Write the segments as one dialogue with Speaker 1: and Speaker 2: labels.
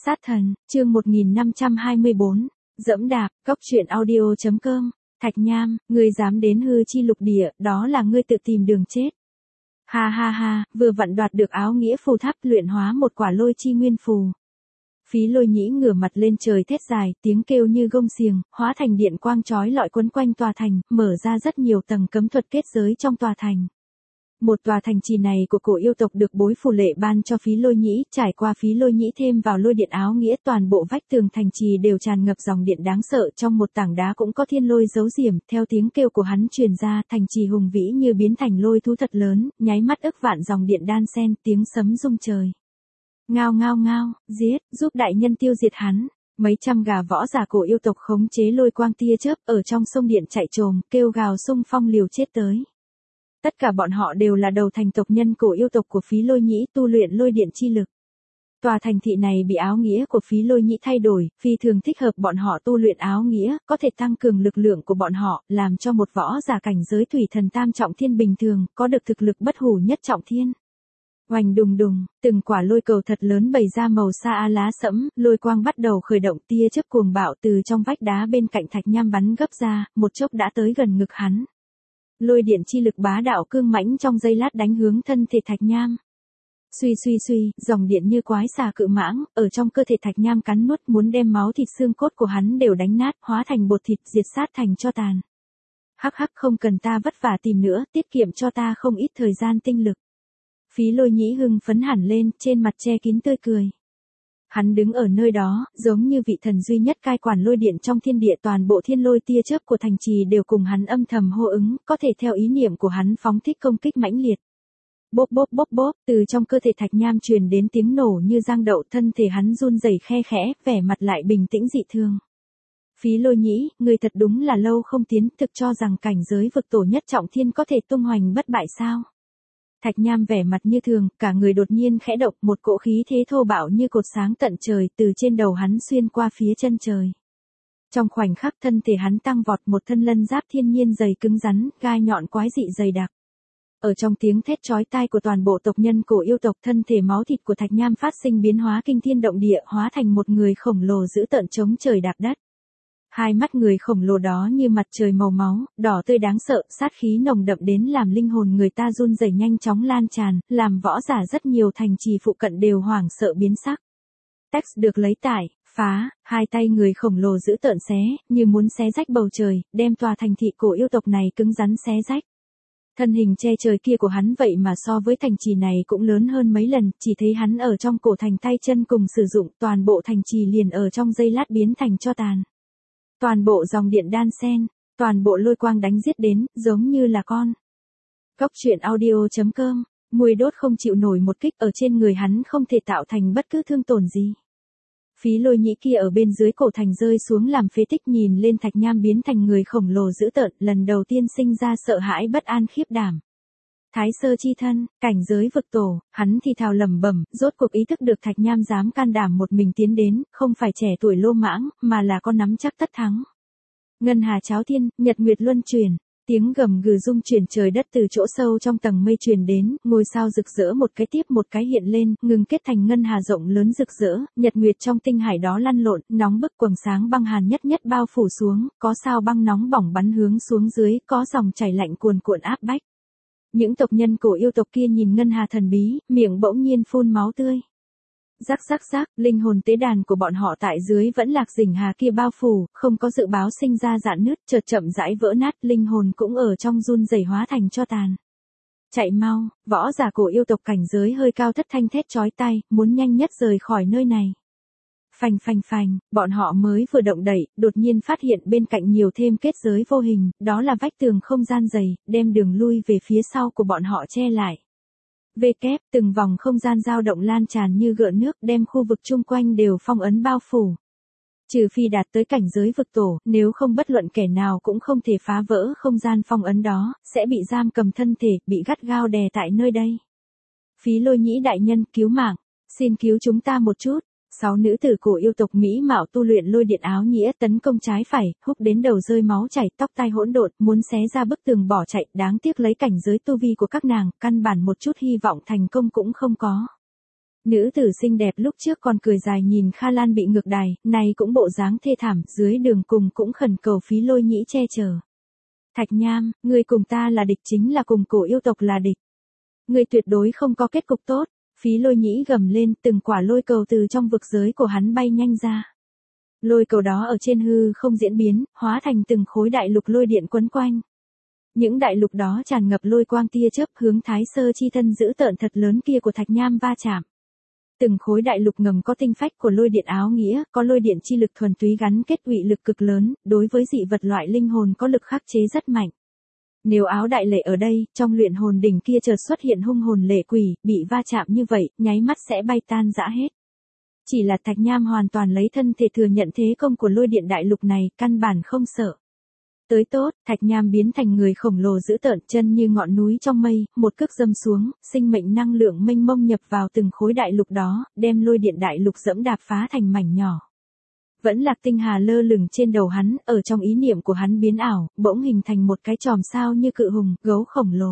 Speaker 1: Sát thần, chương 1524, dẫm đạp, góc truyện audio.com, Thạch Nham, ngươi dám đến hư chi lục địa, đó là ngươi tự tìm đường chết. Ha ha ha, vừa vặn đoạt được áo nghĩa phù tháp luyện hóa một quả lôi chi nguyên phù. Phí Lôi Nhĩ ngửa mặt lên trời thét dài, tiếng kêu như gông xiềng, hóa thành điện quang chói lọi quấn quanh tòa thành, mở ra rất nhiều tầng cấm thuật kết giới trong tòa thành. Một tòa thành trì này của cổ yêu tộc được bối phù lệ ban cho Phí Lôi Nhĩ, trải qua Phí Lôi Nhĩ thêm vào lôi điện áo nghĩa, toàn bộ vách tường thành trì đều tràn ngập dòng điện đáng sợ, trong một tảng đá cũng có thiên lôi giấu diểm, theo tiếng kêu của hắn truyền ra, thành trì hùng vĩ như biến thành lôi thú thật lớn, nháy mắt ức vạn dòng điện đan xen, tiếng sấm rung trời. Ngao ngao ngao, giết, giúp đại nhân tiêu diệt hắn. Mấy trăm gà võ giả cổ yêu tộc khống chế lôi quang tia chớp ở trong sông điện chạy trồm, kêu gào xung phong liều chết tới. Tất cả bọn họ đều là đầu thành tộc nhân cổ yêu tộc của Phí Lôi Nhĩ tu luyện lôi điện chi lực. Tòa thành thị này bị áo nghĩa của Phí Lôi Nhĩ thay đổi, phi thường thích hợp bọn họ tu luyện áo nghĩa, có thể tăng cường lực lượng của bọn họ, làm cho một võ giả cảnh giới thủy thần tam trọng thiên bình thường, có được thực lực bất hủ nhất trọng thiên. Oanh đùng đùng, từng quả lôi cầu thật lớn bày ra màu sa lá sẫm, lôi quang bắt đầu khởi động, tia chớp cuồng bạo từ trong vách đá bên cạnh Thạch Nham bắn gấp ra, một chốc đã tới gần ngực hắn. Lôi điện chi lực bá đạo cương mãnh trong giây lát đánh hướng thân thể Thạch Nham. Suy suy suy, dòng điện như quái xà cự mãng, ở trong cơ thể Thạch Nham cắn nuốt, muốn đem máu thịt xương cốt của hắn đều đánh nát, hóa thành bột thịt, diệt sát thành tro tàn. Hắc hắc, không cần ta vất vả tìm nữa, tiết kiệm cho ta không ít thời gian tinh lực. Phí Lôi Nhĩ hưng phấn hẳn lên, trên mặt che kín tươi cười. Hắn đứng ở nơi đó, giống như vị thần duy nhất cai quản lôi điện trong thiên địa, toàn bộ thiên lôi tia chớp của thành trì đều cùng hắn âm thầm hô ứng, có thể theo ý niệm của hắn phóng thích công kích mãnh liệt. Bốp bốp bốp bốp, từ trong cơ thể Thạch Nham truyền đến tiếng nổ như giang đậu, thân thể hắn run rẩy khe khẽ, vẻ mặt lại bình tĩnh dị thường. Phí Lôi Nhĩ, người thật đúng là lâu không tiến, thực cho rằng cảnh giới vực tổ nhất trọng thiên có thể tung hoành bất bại sao? Thạch Nham vẻ mặt như thường, cả người đột nhiên khẽ động, một cỗ khí thế thô bạo như cột sáng tận trời từ trên đầu hắn xuyên qua phía chân trời. Trong khoảnh khắc thân thể hắn tăng vọt, một thân lân giáp thiên nhiên dày cứng rắn, gai nhọn quái dị dày đặc. Ở trong tiếng thét chói tai của toàn bộ tộc nhân cổ yêu tộc, thân thể máu thịt của Thạch Nham phát sinh biến hóa kinh thiên động địa, hóa thành một người khổng lồ dữ tợn chống trời đạp đất. Hai mắt người khổng lồ đó như mặt trời màu máu, đỏ tươi đáng sợ, sát khí nồng đậm đến làm linh hồn người ta run rẩy, nhanh chóng lan tràn, làm võ giả rất nhiều thành trì phụ cận đều hoảng sợ biến sắc. Text được lấy tải, phá, hai tay người khổng lồ giữ tợn xé, như muốn xé rách bầu trời, đem tòa thành thị cổ yêu tộc này cứng rắn xé rách. Thân hình che trời kia của hắn vậy mà so với thành trì này cũng lớn hơn mấy lần, chỉ thấy hắn ở trong cổ thành tay chân cùng sử dụng, toàn bộ thành trì liền ở trong giây lát biến thành tro tàn. Toàn bộ dòng điện đan xen, toàn bộ lôi quang đánh giết đến, giống như là con. Góc truyện audio.com, mùi đốt không chịu nổi một kích ở trên người hắn không thể tạo thành bất cứ thương tổn gì. Phí Lôi Nhĩ kia ở bên dưới cổ thành rơi xuống làm phế tích, nhìn lên Thạch Nham biến thành người khổng lồ dữ tợn, lần đầu tiên sinh ra sợ hãi bất an khiếp đảm. Thái sơ chi thân, cảnh giới vực tổ, hắn thì thào lẩm bẩm, rốt cuộc ý thức được Thạch Nham dám can đảm một mình tiến đến, không phải trẻ tuổi lô mãng, mà là có nắm chắc tất thắng. Ngân hà cháo thiên, nhật nguyệt luân chuyển, tiếng gầm gừ rung chuyển trời đất từ chỗ sâu trong tầng mây truyền đến, ngôi sao rực rỡ một cái tiếp một cái hiện lên, ngừng kết thành ngân hà rộng lớn rực rỡ, nhật nguyệt trong tinh hải đó lăn lộn, nóng bức quầng sáng băng hàn nhất nhất bao phủ xuống, có sao băng nóng bỏng bắn hướng xuống dưới, có dòng chảy lạnh cuồn cuộn áp bách. Những tộc nhân cổ yêu tộc kia nhìn ngân hà thần bí, miệng bỗng nhiên phun máu tươi. Rắc rắc rắc, linh hồn tế đàn của bọn họ tại dưới vẫn lạc rỉnh hà kia bao phủ, không có dự báo sinh ra rạn nứt, chợt chậm rãi vỡ nát, linh hồn cũng ở trong run rẩy hóa thành tro tàn. Chạy mau, võ giả cổ yêu tộc cảnh giới hơi cao thất thanh thét chói tai, muốn nhanh nhất rời khỏi nơi này. Phanh phanh phanh, bọn họ mới vừa động đẩy, đột nhiên phát hiện bên cạnh nhiều thêm kết giới vô hình, đó là vách tường không gian dày, đem đường lui về phía sau của bọn họ che lại. Kép, từng vòng không gian dao động lan tràn như gợn nước, đem khu vực chung quanh đều phong ấn bao phủ. Trừ phi đạt tới cảnh giới vực tổ, nếu không bất luận kẻ nào cũng không thể phá vỡ không gian phong ấn đó, sẽ bị giam cầm thân thể, bị gắt gao đè tại nơi đây. Phí Lôi Nhĩ đại nhân, cứu mạng, xin cứu chúng ta một chút. 6 nữ tử cổ yêu tộc mỹ mạo tu luyện lôi điện áo nghĩa tấn công trái phải, húc đến đầu rơi máu chảy, tóc tai hỗn độn, muốn xé ra bức tường bỏ chạy, đáng tiếc lấy cảnh giới tu vi của các nàng, căn bản một chút hy vọng thành công cũng không có. Nữ tử xinh đẹp lúc trước còn cười dài nhìn Kha Lan bị ngược đày, này cũng bộ dáng thê thảm, dưới đường cùng cũng khẩn cầu Phí Lôi Nhĩ che chở. Thạch Nham, ngươi cùng ta là địch chính là cùng cổ yêu tộc là địch. Ngươi tuyệt đối không có kết cục tốt. Phí Lôi Nhĩ gầm lên, từng quả lôi cầu từ trong vực giới của hắn bay nhanh ra. Lôi cầu đó ở trên hư không diễn biến, hóa thành từng khối đại lục lôi điện quấn quanh. Những đại lục đó tràn ngập lôi quang tia chớp hướng Thái Sơ chi thân dữ tợn thật lớn kia của Thạch Nham va chạm. Từng khối đại lục ngầm có tinh phách của lôi điện áo nghĩa, có lôi điện chi lực thuần túy gắn kết uy lực cực lớn, đối với dị vật loại linh hồn có lực khắc chế rất mạnh. Nếu áo đại lệ ở đây, trong luyện hồn đỉnh kia chợt xuất hiện hung hồn lệ quỷ, bị va chạm như vậy, nháy mắt sẽ bay tan rã hết. Chỉ là Thạch Nham hoàn toàn lấy thân thể thừa nhận thế công của lôi điện đại lục này, căn bản không sợ. Tới tốt, Thạch Nham biến thành người khổng lồ dữ tợn, chân như ngọn núi trong mây, một cước dâm xuống, sinh mệnh năng lượng mênh mông nhập vào từng khối đại lục đó, đem lôi điện đại lục dẫm đạp phá thành mảnh nhỏ. Vẫn Lạc Tinh Hà lơ lửng trên đầu hắn, ở trong ý niệm của hắn biến ảo, bỗng hình thành một cái chòm sao như cự hùng, gấu khổng lồ.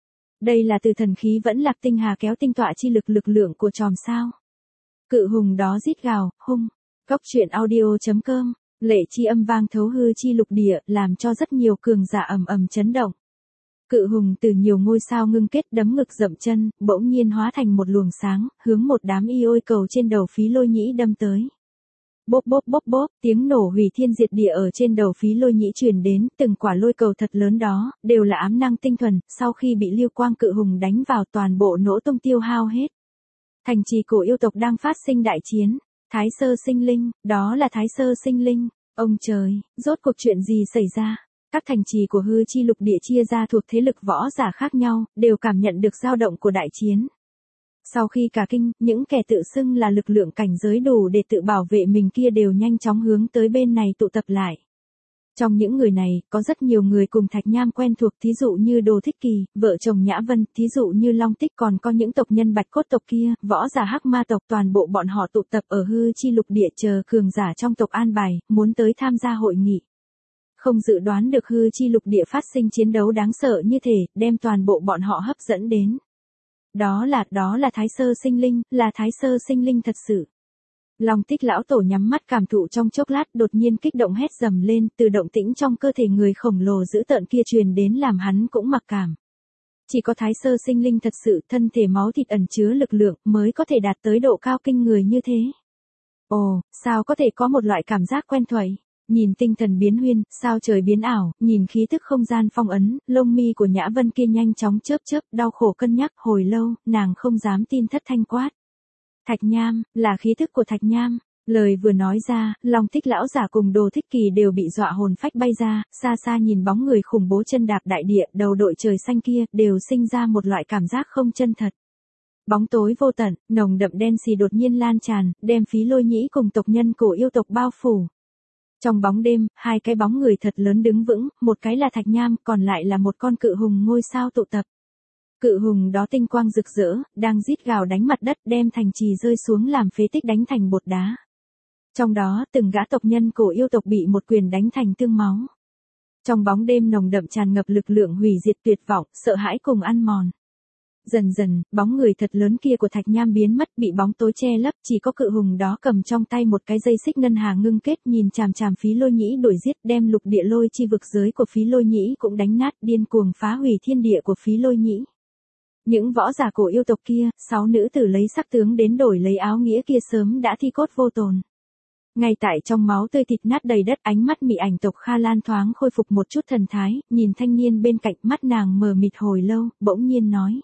Speaker 1: Đây là từ thần khí Vẫn Lạc Tinh Hà kéo tinh tọa chi lực lượng của chòm sao. Cự hùng đó rít gào, hung. Cóc truyện audio.com, lệ chi âm vang thấu hư chi lục địa, làm cho rất nhiều cường giả ầm ầm chấn động. Cự hùng từ nhiều ngôi sao ngưng kết đấm ngực dậm chân, bỗng nhiên hóa thành một luồng sáng, hướng một đám ôi cầu trên đầu Phí Lôi Nhĩ đâm tới. Bốp bốp bốp bốp, tiếng nổ hủy thiên diệt địa ở trên đầu Phí Lôi Nhĩ truyền đến, từng quả lôi cầu thật lớn đó, đều là ám năng tinh thuần, sau khi bị lưu quang cự hùng đánh vào toàn bộ nổ tung tiêu hao hết. Thành trì cổ yêu tộc đang phát sinh đại chiến, Thái Sơ sinh linh, đó là Thái Sơ sinh linh, ông trời, rốt cuộc chuyện gì xảy ra? Các thành trì của hư chi lục địa chia ra thuộc thế lực võ giả khác nhau, đều cảm nhận được dao động của đại chiến. Sau khi cả kinh, những kẻ tự xưng là lực lượng cảnh giới đủ để tự bảo vệ mình kia đều nhanh chóng hướng tới bên này tụ tập lại. Trong những người này, có rất nhiều người cùng Thạch Nham quen thuộc, thí dụ như Đồ Thích Kỳ, vợ chồng Nhã Vân, thí dụ như Long Tích, còn có những tộc nhân Bạch Cốt tộc kia, võ giả Hắc Ma tộc, toàn bộ bọn họ tụ tập ở hư chi lục địa chờ cường giả trong tộc an bài, muốn tới tham gia hội nghị. Không dự đoán được hư chi lục địa phát sinh chiến đấu đáng sợ như thế, đem toàn bộ bọn họ hấp dẫn đến. Đó là Thái Sơ sinh linh, là Thái Sơ sinh linh thật sự. Long Tích lão tổ nhắm mắt cảm thụ trong chốc lát, đột nhiên kích động hét dầm lên, từ động tĩnh trong cơ thể người khổng lồ dữ tợn kia truyền đến làm hắn cũng mặc cảm. Chỉ có Thái Sơ sinh linh thật sự, thân thể máu thịt ẩn chứa lực lượng, mới có thể đạt tới độ cao kinh người như thế. Ồ, sao có thể có một loại cảm giác quen thuộc? Nhìn tinh thần biến huyên, sao trời biến ảo, nhìn khí tức không gian phong ấn, lông mi của Nhã Vân kia nhanh chóng chớp chớp, đau khổ cân nhắc hồi lâu, nàng không dám tin, thất thanh quát. Thạch Nham, là khí tức của Thạch Nham. Lời vừa nói ra, Long Tích lão giả cùng Đồ Thích Kỳ đều bị dọa hồn phách bay ra, xa xa nhìn bóng người khủng bố chân đạp đại địa, đầu đội trời xanh kia, đều sinh ra một loại cảm giác không chân thật. Bóng tối vô tận, nồng đậm đen xì đột nhiên lan tràn, đem Phí Lôi Nhĩ cùng tộc nhân cổ yêu tộc bao phủ. Trong bóng đêm, hai cái bóng người thật lớn đứng vững, một cái là Thạch Nham, còn lại là một con cự hùng ngôi sao tụ tập. Cự hùng đó tinh quang rực rỡ, đang rít gào đánh mặt đất, đem thành trì rơi xuống làm phế tích đánh thành bột đá. Trong đó, từng gã tộc nhân cổ yêu tộc bị một quyền đánh thành tương máu. Trong bóng đêm nồng đậm tràn ngập lực lượng hủy diệt tuyệt vọng, sợ hãi cùng ăn mòn. Dần dần, bóng người thật lớn kia của Thạch Nham biến mất, bị bóng tối che lấp, chỉ có cự hùng đó cầm trong tay một cái dây xích ngân hà ngưng kết, nhìn chằm chằm Phí Lôi Nhĩ đuổi giết, đem lục địa lôi chi vực giới của Phí Lôi Nhĩ cũng đánh nát, điên cuồng phá hủy thiên địa của Phí Lôi Nhĩ. Những võ giả cổ yêu tộc kia, 6 nữ tử lấy sắc tướng đến đổi lấy áo nghĩa kia sớm đã thi cốt vô tồn. Ngay tại trong máu tươi thịt nát đầy đất, ánh mắt mị ảnh tộc Kha Lan thoáng khôi phục một chút thần thái, nhìn thanh niên bên cạnh, mắt nàng mờ mịt hồi lâu, bỗng nhiên nói.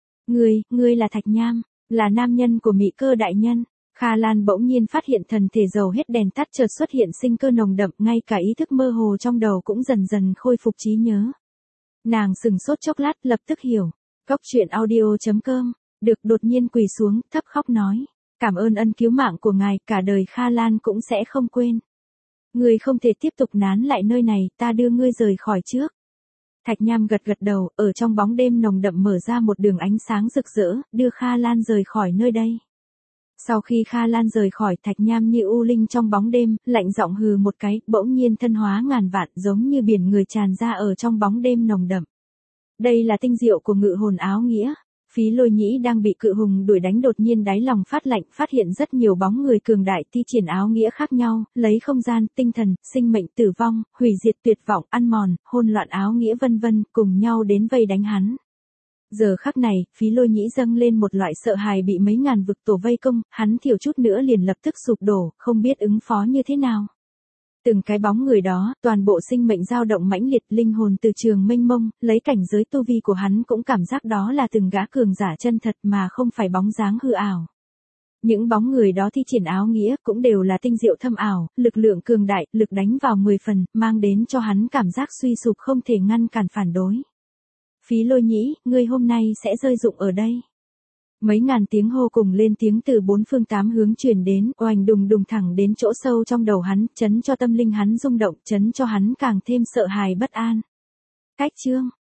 Speaker 1: Ngươi là Thạch Nham, là nam nhân của Mị Cơ đại nhân. Kha Lan bỗng nhiên phát hiện thần thể dầu hết đèn tắt, chợt xuất hiện sinh cơ nồng đậm, ngay cả ý thức mơ hồ trong đầu cũng dần dần khôi phục trí nhớ. Nàng sừng sốt chốc lát, lập tức hiểu. Cóc truyện audio.com, được đột nhiên quỳ xuống, thấp khóc nói. Cảm ơn ân cứu mạng của ngài, cả đời Kha Lan cũng sẽ không quên. Ngươi không thể tiếp tục nán lại nơi này, ta đưa ngươi rời khỏi trước. Thạch Nham gật gật đầu, ở trong bóng đêm nồng đậm mở ra một đường ánh sáng rực rỡ, đưa Kha Lan rời khỏi nơi đây. Sau khi Kha Lan rời khỏi, Thạch Nham như u linh trong bóng đêm, lạnh giọng hừ một cái, bỗng nhiên thân hóa ngàn vạn, giống như biển người tràn ra ở trong bóng đêm nồng đậm. Đây là tinh diệu của ngự hồn áo nghĩa. Phí Lôi Nhĩ đang bị cự hùng đuổi đánh, đột nhiên đáy lòng phát lạnh, phát hiện rất nhiều bóng người cường đại thi triển áo nghĩa khác nhau, lấy không gian, tinh thần, sinh mệnh, tử vong, hủy diệt, tuyệt vọng, ăn mòn, hỗn loạn áo nghĩa vân vân, cùng nhau đến vây đánh hắn. Giờ khắc này, Phí Lôi Nhĩ dâng lên một loại sợ hãi bị mấy ngàn vực tổ vây công, hắn thiểu chút nữa liền lập tức sụp đổ, không biết ứng phó như thế nào. Từng cái bóng người đó, toàn bộ sinh mệnh dao động mãnh liệt, linh hồn từ trường mênh mông, lấy cảnh giới tu vi của hắn cũng cảm giác đó là từng gã cường giả chân thật mà không phải bóng dáng hư ảo. Những bóng người đó thi triển áo nghĩa cũng đều là tinh diệu thâm ảo, lực lượng cường đại, lực đánh vào 10 phần, mang đến cho hắn cảm giác suy sụp không thể ngăn cản phản đối. Phí Lôi Nhĩ, ngươi hôm nay sẽ rơi rụng ở đây. Mấy ngàn tiếng hô cùng lên tiếng từ bốn phương tám hướng truyền đến, oanh đùng đùng thẳng đến chỗ sâu trong đầu hắn, chấn cho tâm linh hắn rung động, chấn cho hắn càng thêm sợ hãi bất an. Cách chương